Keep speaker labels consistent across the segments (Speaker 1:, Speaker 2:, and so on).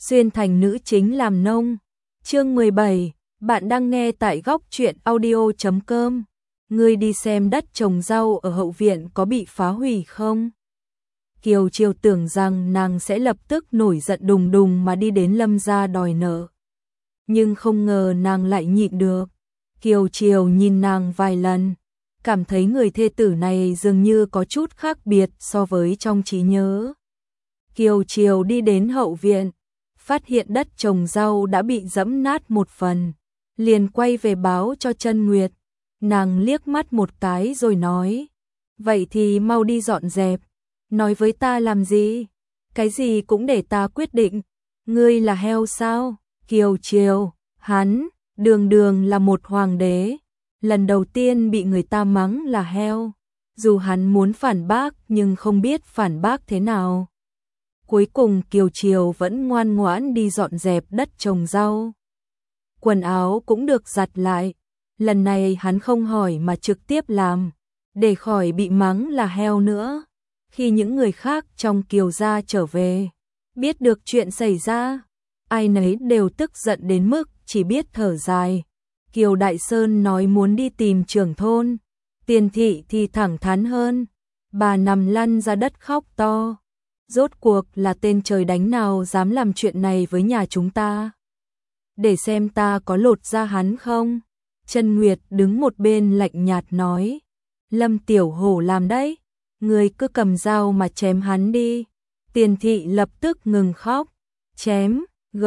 Speaker 1: xuyên thành nữ chính làm nông. Chương 17, bạn đang nghe tại góc truyện audio.com. Ngươi đi xem đất trồng rau ở hậu viện có bị phá hủy không? Kiều Chiều tưởng rằng nàng sẽ lập tức nổi giận đùng đùng mà đi đến Lâm gia đòi nợ. Nhưng không ngờ nàng lại nhịn được. Kiều Chiều nhìn nàng vài lần, cảm thấy người thê tử này dường như có chút khác biệt so với trong trí nhớ. Kiều Chiều đi đến hậu viện, phát hiện đất trồng rau đã bị dẫm nát một phần, liền quay về báo cho Chân Nguyệt. Nàng liếc mắt một cái rồi nói, vậy thì mau đi dọn dẹp, nói với ta làm gì? Cái gì cũng để ta quyết định, ngươi là heo sao? Kiều Chiều, hắn, đường đường là một hoàng đế, lần đầu tiên bị người ta mắng là heo, dù hắn muốn phản bác nhưng không biết phản bác thế nào. Cuối cùng Kiều Chiều vẫn ngoan ngoãn đi dọn dẹp đất trồng rau. Quần áo cũng được giặt lại, lần này hắn không hỏi mà trực tiếp làm, để khỏi bị mắng là heo nữa. Khi những người khác trong Kiều gia trở về, biết được chuyện xảy ra, ai nấy đều tức giận đến mức chỉ biết thở dài. Kiều Đại Sơn nói muốn đi tìm trưởng thôn, Tiền Thị thì thẳng thắn hơn, bà nằm lăn ra đất khóc to. Rốt cuộc là tên trời đánh nào dám làm chuyện này với nhà chúng ta? Để xem ta có lột da hắn không? Chân Nguyệt đứng một bên lạnh nhạt nói, Lâm Tiểu Hổ làm đấy, người cứ cầm dao mà chém hắn đi. Tiền Thị lập tức ngừng khóc, chém,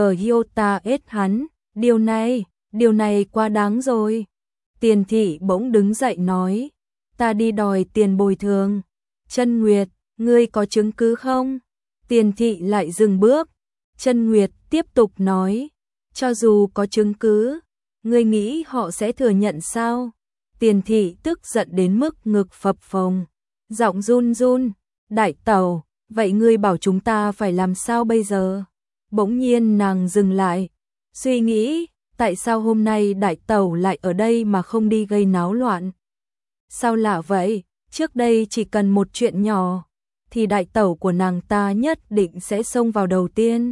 Speaker 1: ta ết hắn, điều này quá đáng rồi. Tiền Thị bỗng đứng dậy nói, ta đi đòi tiền bồi thường. Chân Nguyệt, ngươi có chứng cứ không? Tiền Thị lại dừng bước. Chân Nguyệt tiếp tục nói, cho dù có chứng cứ, ngươi nghĩ họ sẽ thừa nhận sao? Tiền Thị tức giận đến mức ngực phập phồng, giọng run run, đại tẩu, vậy ngươi bảo chúng ta phải làm sao bây giờ? Bỗng nhiên nàng dừng lại, suy nghĩ, tại sao hôm nay đại tẩu lại ở đây mà không đi gây náo loạn? Sao lạ vậy, trước đây chỉ cần một chuyện nhỏ, thì đại tẩu của nàng ta nhất định sẽ xông vào đầu tiên.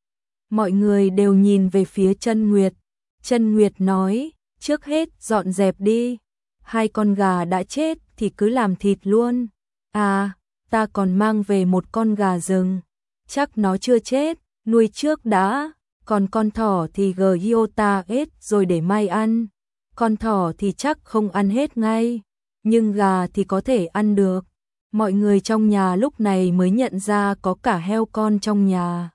Speaker 1: Mọi người đều nhìn về phía Chân Nguyệt. Chân Nguyệt nói, trước hết dọn dẹp đi, 2 con gà đã chết thì cứ làm thịt luôn. À, ta còn mang về một con gà rừng, chắc nó chưa chết, nuôi trước đã, còn con thỏ thì ta hết rồi để mai ăn. Con thỏ thì chắc không ăn hết ngay, nhưng gà thì có thể ăn được. Mọi người trong nhà lúc này mới nhận ra có cả heo con trong nhà.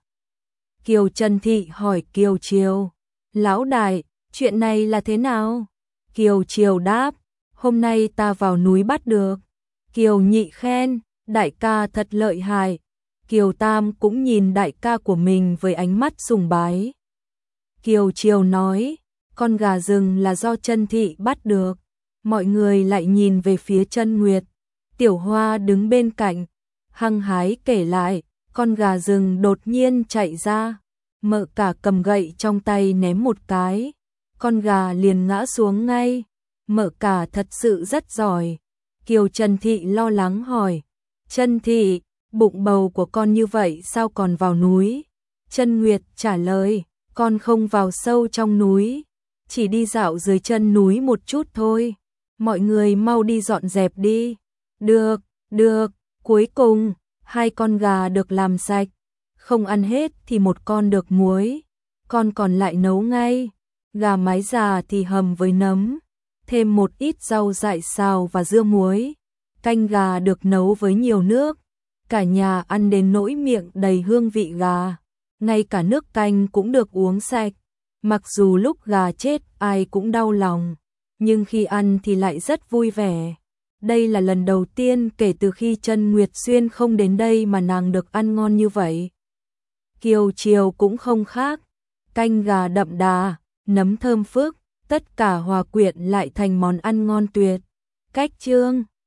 Speaker 1: Kiều Trần Thị hỏi Kiều Chiều, lão đại, chuyện này là thế nào? Kiều Chiều đáp, hôm nay ta vào núi bắt được. Kiều Nhị khen, đại ca thật lợi hại. Kiều Tam cũng nhìn đại ca của mình với ánh mắt sùng bái. Kiều Chiều nói, con gà rừng là do Chân Thị bắt được. Mọi người lại nhìn về phía Chân Nguyệt. Tiểu Hoa đứng bên cạnh, hăng hái kể lại, con gà rừng đột nhiên chạy ra, Mợ Cả cầm gậy trong tay ném một cái, con gà liền ngã xuống ngay. Mợ Cả thật sự rất giỏi. Kiều Trần Thị lo lắng hỏi, Chân Thị, bụng bầu của con như vậy sao còn vào núi? Chân Nguyệt trả lời, con không vào sâu trong núi, chỉ đi dạo dưới chân núi một chút thôi. Mọi người mau đi dọn dẹp đi. Được, cuối cùng, 2 con gà được làm sạch, không ăn hết thì một con được muối, con còn lại nấu ngay. Gà mái già thì hầm với nấm, thêm một ít rau dại xào và dưa muối. Canh gà được nấu với nhiều nước, cả nhà ăn đến nỗi miệng đầy hương vị gà, ngay cả nước canh cũng được uống sạch. Mặc dù lúc gà chết ai cũng đau lòng, nhưng khi ăn thì lại rất vui vẻ. Đây là lần đầu tiên kể từ khi Chân Nguyệt Xuyên không đến đây mà nàng được ăn ngon như vậy. Kiều Chiều cũng không khác, canh gà đậm đà, nấm thơm phức, tất cả hòa quyện lại thành món ăn ngon tuyệt. Cách chương